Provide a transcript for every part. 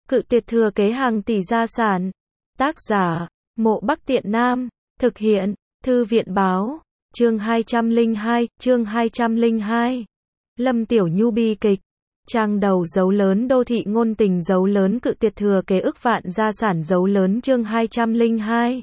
Cự tuyệt thừa kế hàng tỷ gia sản. Tác giả, Mộ Bắc Tiện Nam. Thực hiện, Thư viện báo. Chương 202. Lâm Tiểu Nhu bi kịch. Trang đầu dấu lớn đô thị ngôn tình dấu lớn cự tuyệt thừa kế ức vạn gia sản dấu lớn chương 202.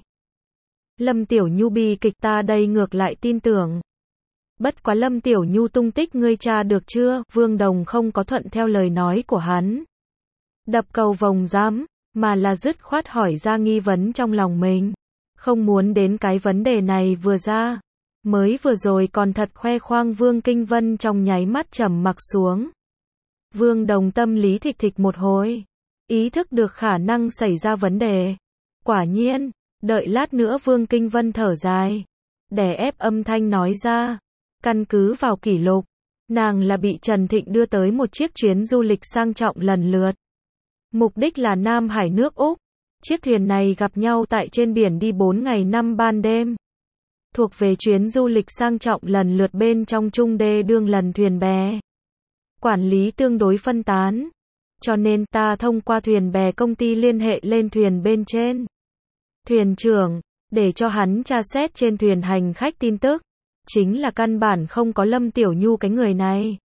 Lâm Tiểu Nhu bi kịch ta đây ngược lại tin tưởng. Bất quá Lâm Tiểu Nhu tung tích ngươi tra được chưa? Vương Đồng không có thuận theo lời nói của hắn. Đập cầu vồng dám, mà là dứt khoát hỏi ra nghi vấn trong lòng mình. Không muốn đến cái vấn đề này vừa ra. Mới vừa rồi còn thật khoe khoang Vương Kinh Vân trong nháy mắt trầm mặc xuống. Vương Đồng tâm lý thịch thịch một hồi. Ý thức được khả năng xảy ra vấn đề. Quả nhiên, đợi lát nữa Vương Kinh Vân thở dài. Đè ép âm thanh nói ra. Căn cứ vào kỷ lục, nàng là bị Trần Thịnh đưa tới một chiếc chuyến du lịch sang trọng lần lượt. Mục đích là Nam Hải nước Úc. Chiếc thuyền này gặp nhau tại trên biển đi 4 ngày 5 ban đêm. Thuộc về chuyến du lịch sang trọng lần lượt bên trong trung đê đương lần thuyền bè. Quản lý tương đối phân tán. Cho nên ta thông qua thuyền bè công ty liên hệ lên thuyền bên trên. Thuyền trưởng, để cho hắn tra xét trên thuyền hành khách tin tức. Chính là căn bản không có Lâm Tiểu Nhu cái người này.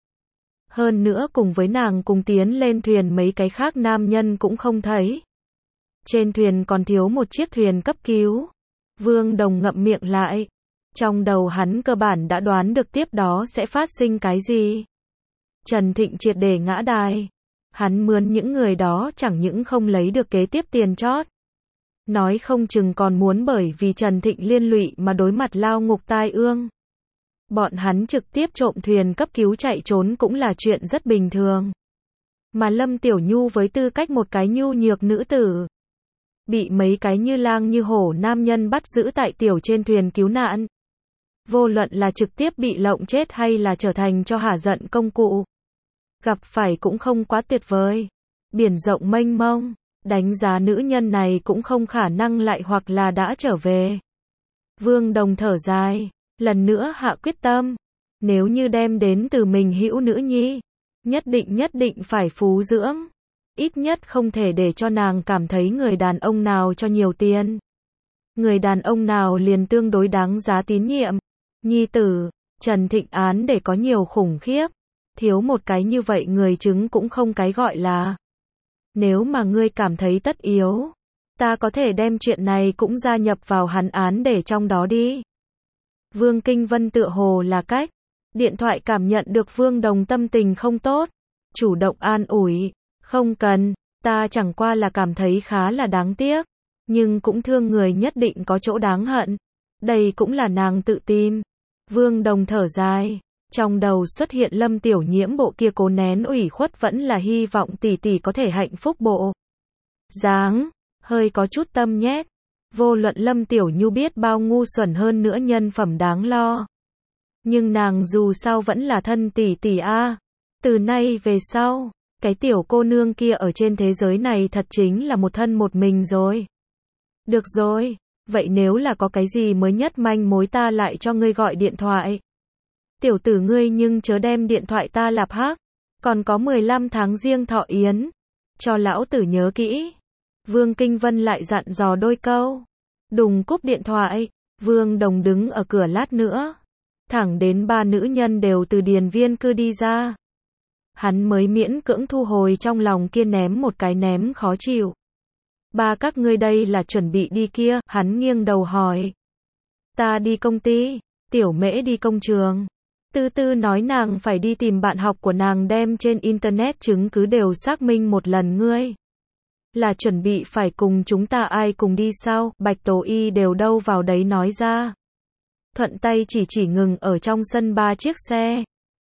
Hơn nữa cùng với nàng cùng tiến lên thuyền mấy cái khác nam nhân cũng không thấy. Trên thuyền còn thiếu một chiếc thuyền cấp cứu. Vương Đồng ngậm miệng lại. Trong đầu hắn cơ bản đã đoán được tiếp đó sẽ phát sinh cái gì. Trần Thịnh triệt để ngã đài. Hắn mướn những người đó chẳng những không lấy được kế tiếp tiền chót. Nói không chừng còn muốn bởi vì Trần Thịnh liên lụy mà đối mặt lao ngục tai ương. Bọn hắn trực tiếp trộm thuyền cấp cứu chạy trốn cũng là chuyện rất bình thường. Mà Lâm Tiểu Nhu với tư cách một cái nhu nhược nữ tử. Bị mấy cái như lang như hổ nam nhân bắt giữ tại tiểu trên thuyền cứu nạn. Vô luận là trực tiếp bị lộng chết hay là trở thành cho hả giận công cụ. Gặp phải cũng không quá tuyệt vời. Biển rộng mênh mông, đánh giá nữ nhân này cũng không khả năng lại hoặc là đã trở về. Vương Đồng thở dài, lần nữa hạ quyết tâm. Nếu như đem đến từ mình hữu nữ nhi, nhất định phải phú dưỡng. Ít nhất không thể để cho nàng cảm thấy người đàn ông nào cho nhiều tiền. Người đàn ông nào liền tương đối đáng giá tín nhiệm. Nhi tử, Trần Thịnh án để có nhiều khủng khiếp. Thiếu một cái như vậy người chứng cũng không cái gọi là. Nếu mà ngươi cảm thấy tất yếu, ta có thể đem chuyện này cũng gia nhập vào hắn án để trong đó đi. Vương Kinh Vân tựa hồ là cách. Điện thoại cảm nhận được Vương Đồng tâm tình không tốt. Chủ động an ủi. Không cần, ta chẳng qua là cảm thấy khá là đáng tiếc. Nhưng cũng thương người nhất định có chỗ đáng hận. Đây cũng là nàng tự tìm. Vương Đồng thở dài. Trong đầu xuất hiện Lâm Tiểu Nhiễm bộ kia cố nén ủy khuất vẫn là hy vọng tỷ tỷ có thể hạnh phúc bộ. Dáng, hơi có chút tâm nhét. Vô luận Lâm Tiểu Nhu biết bao ngu xuẩn hơn nữa nhân phẩm đáng lo. Nhưng nàng dù sao vẫn là thân tỷ tỷ a. Từ nay về sau, cái tiểu cô nương kia ở trên thế giới này thật chính là một thân một mình rồi. Được rồi, vậy nếu là có cái gì mới nhất manh mối ta lại cho ngươi gọi điện thoại. Tiểu tử ngươi nhưng chớ đem điện thoại ta lạp hắc. Còn có 15 tháng riêng thọ yến. Cho lão tử nhớ kỹ. Vương Kinh Vân lại dặn dò đôi câu. Đùng cúp điện thoại. Vương Đồng đứng ở cửa lát nữa. Thẳng đến 3 nữ nhân đều từ điền viên cư đi ra. Hắn mới miễn cưỡng thu hồi trong lòng kia ném một cái ném khó chịu. Ba các ngươi đây là chuẩn bị đi kia, hắn nghiêng đầu hỏi. Ta đi công ty, Tiểu Mễ đi công trường. Tư Tư nói nàng phải đi tìm bạn học của nàng đem trên internet chứng cứ đều xác minh một lần ngươi. Là chuẩn bị phải cùng chúng ta ai cùng đi sao, Bạch Tố Y đều đâu vào đấy nói ra. Thuận tay chỉ ngừng ở trong sân 3 chiếc xe.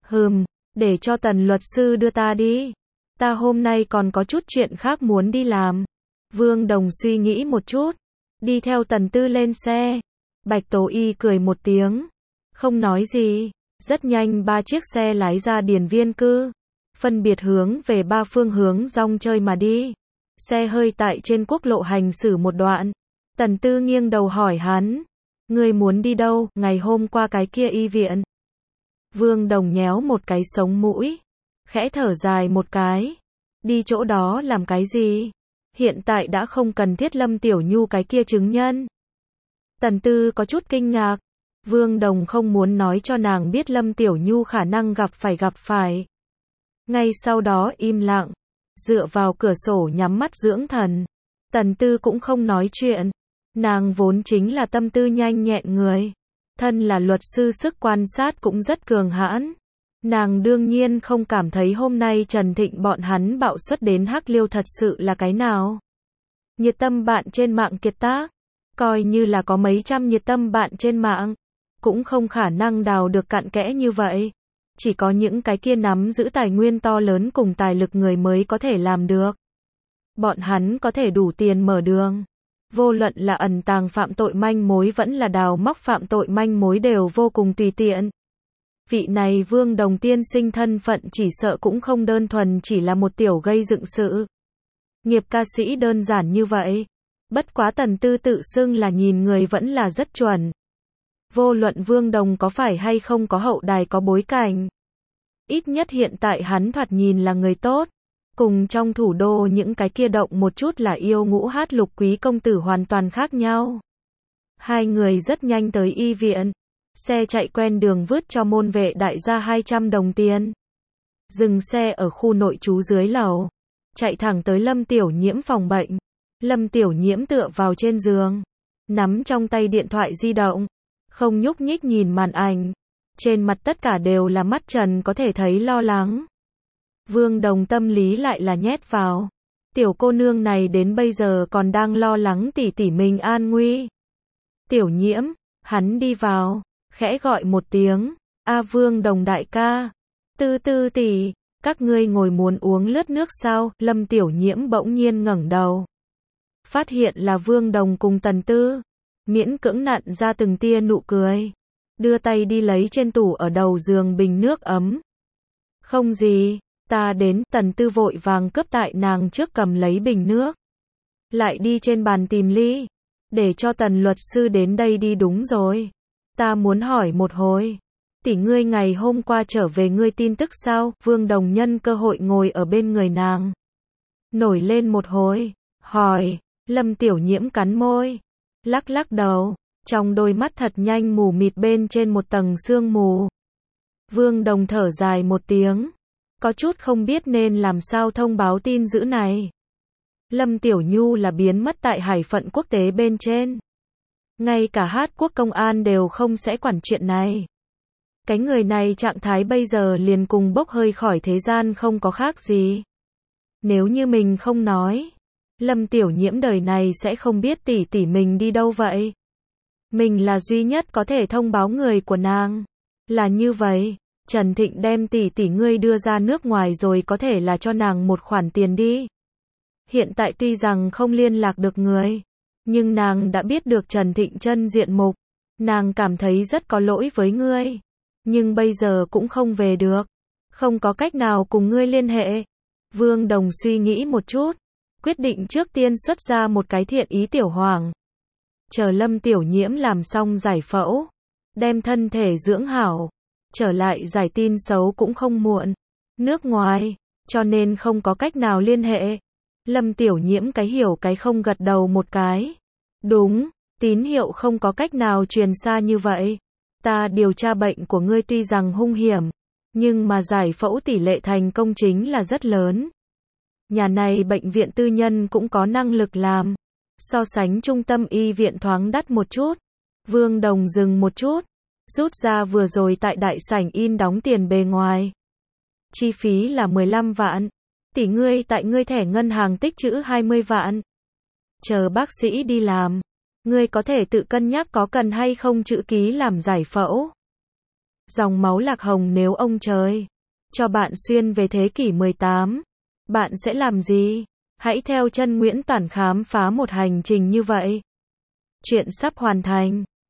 Để cho Tần luật sư đưa ta đi. Ta hôm nay còn có chút chuyện khác muốn đi làm. Vương Đồng suy nghĩ một chút. Đi theo Tần Tư lên xe. Bạch Tố Y cười một tiếng. Không nói gì. Rất nhanh 3 chiếc xe lái ra điền viên cư. Phân biệt hướng về 3 phương hướng rong chơi mà đi. Xe hơi tại trên quốc lộ hành xử một đoạn. Tần Tư nghiêng đầu hỏi hắn. Ngươi muốn đi đâu, ngày hôm qua cái kia y viện. Vương Đồng nhéo một cái sống mũi. Khẽ thở dài một cái. Đi chỗ đó làm cái gì? Hiện tại đã không cần thiết Lâm Tiểu Nhu cái kia chứng nhân. Tần Tư có chút kinh ngạc. Vương Đồng không muốn nói cho nàng biết Lâm Tiểu Nhu khả năng gặp phải. Ngay sau đó im lặng, dựa vào cửa sổ nhắm mắt dưỡng thần. Tần Tư cũng không nói chuyện. Nàng vốn chính là tâm tư nhanh nhẹn người. Thân là luật sư sức quan sát cũng rất cường hãn. Nàng đương nhiên không cảm thấy hôm nay Trần Thịnh bọn hắn bạo xuất đến Hắc Liêu thật sự là cái nào. Nhiệt tâm bạn trên mạng kiệt tác. Coi như là có mấy trăm nhiệt tâm bạn trên mạng. Cũng không khả năng đào được cặn kẽ như vậy. Chỉ có những cái kia nắm giữ tài nguyên to lớn cùng tài lực người mới có thể làm được. Bọn hắn có thể đủ tiền mở đường. Vô luận là ẩn tàng phạm tội manh mối vẫn là đào móc phạm tội manh mối đều vô cùng tùy tiện. Vị này Vương Đồng tiên sinh thân phận chỉ sợ cũng không đơn thuần chỉ là một tiểu gây dựng sự. Nghiệp ca sĩ đơn giản như vậy. Bất quá Tần Tư tự xưng là nhìn người vẫn là rất chuẩn. Vô luận Vương Đồng có phải hay không có hậu đài có bối cảnh. Ít nhất hiện tại hắn thoạt nhìn là người tốt. Cùng trong thủ đô những cái kia động một chút là yêu ngũ hát lục quý công tử hoàn toàn khác nhau. Hai người rất nhanh tới y viện. Xe chạy quen đường vứt cho môn vệ đại gia 200 đồng tiền. Dừng xe ở khu nội trú dưới lầu. Chạy thẳng tới Lâm Tiểu Nhiễm phòng bệnh. Lâm Tiểu Nhiễm tựa vào trên giường. Nắm trong tay điện thoại di động. Không nhúc nhích nhìn màn ảnh. Trên mặt tất cả đều là mắt trần có thể thấy lo lắng. Vương Đồng tâm lý lại là nhét vào. Tiểu cô nương này đến bây giờ còn đang lo lắng tỷ tỷ mình an nguy. Tiểu Nhiễm, hắn đi vào, khẽ gọi một tiếng. A Vương Đồng đại ca. Tư Tư tỷ, các ngươi ngồi muốn uống lướt nước sao? Lâm Tiểu Nhiễm bỗng nhiên ngẩng đầu. Phát hiện là Vương Đồng cùng Tần Tư. Miễn cưỡng nặn ra từng tia nụ cười. Đưa tay đi lấy trên tủ ở đầu giường bình nước ấm. Không gì, ta đến. Tần Tư vội vàng cướp tại nàng trước cầm lấy bình nước. Lại đi trên bàn tìm ly. Để cho Tần luật sư đến đây đi. Đúng rồi. Ta muốn hỏi một hồi. Tỷ ngươi ngày hôm qua trở về ngươi tin tức sao? Vương Đồng nhân cơ hội ngồi ở bên người nàng. Nổi lên một hồi. Hỏi. Lâm Tiểu Nhiễm cắn môi. Lắc lắc đầu. Trong đôi mắt thật nhanh mù mịt bên trên một tầng sương mù. Vương Đồng thở dài một tiếng. Có chút không biết nên làm sao thông báo tin dữ này. Lâm Tiểu Nhu là biến mất tại hải phận quốc tế bên trên. Ngay cả Hát Quốc công an đều không sẽ quản chuyện này. Cái người này trạng thái bây giờ liền cùng bốc hơi khỏi thế gian không có khác gì. Nếu như mình không nói, Lâm Tiểu Nhiễm đời này sẽ không biết tỷ tỷ mình đi đâu vậy. Mình là duy nhất có thể thông báo người của nàng. Là như vậy, Trần Thịnh đem tỷ tỷ ngươi đưa ra nước ngoài rồi có thể là cho nàng một khoản tiền đi. Hiện tại tuy rằng không liên lạc được người, nhưng nàng đã biết được Trần Thịnh chân diện mục. Nàng cảm thấy rất có lỗi với ngươi. Nhưng bây giờ cũng không về được. Không có cách nào cùng ngươi liên hệ. Vương Đồng suy nghĩ một chút. Quyết định trước tiên xuất ra một cái thiện ý tiểu hoàng. Chờ Lâm Tiểu Nhiễm làm xong giải phẫu. Đem thân thể dưỡng hảo. Trở lại giải tin xấu cũng không muộn. Nước ngoài. Cho nên không có cách nào liên hệ. Lâm Tiểu Nhiễm cái hiểu cái không gật đầu một cái. Đúng. Tín hiệu không có cách nào truyền xa như vậy. Ta điều tra bệnh của ngươi tuy rằng hung hiểm. Nhưng mà giải phẫu tỷ lệ thành công chính là rất lớn. Nhà này bệnh viện tư nhân cũng có năng lực làm. So sánh trung tâm y viện thoáng đắt một chút. Vương Đồng dừng một chút. Rút ra vừa rồi tại đại sảnh in đóng tiền bề ngoài. Chi phí là 15 vạn. Tỷ ngươi tại ngươi thẻ ngân hàng tích trữ 20 vạn. Chờ bác sĩ đi làm. Ngươi có thể tự cân nhắc có cần hay không chữ ký làm giải phẫu. Dòng máu lạc hồng nếu ông trời cho bạn xuyên về thế kỷ 18. Bạn sẽ làm gì? Hãy theo chân Nguyễn Toản khám phá một hành trình như vậy. Chuyện sắp hoàn thành.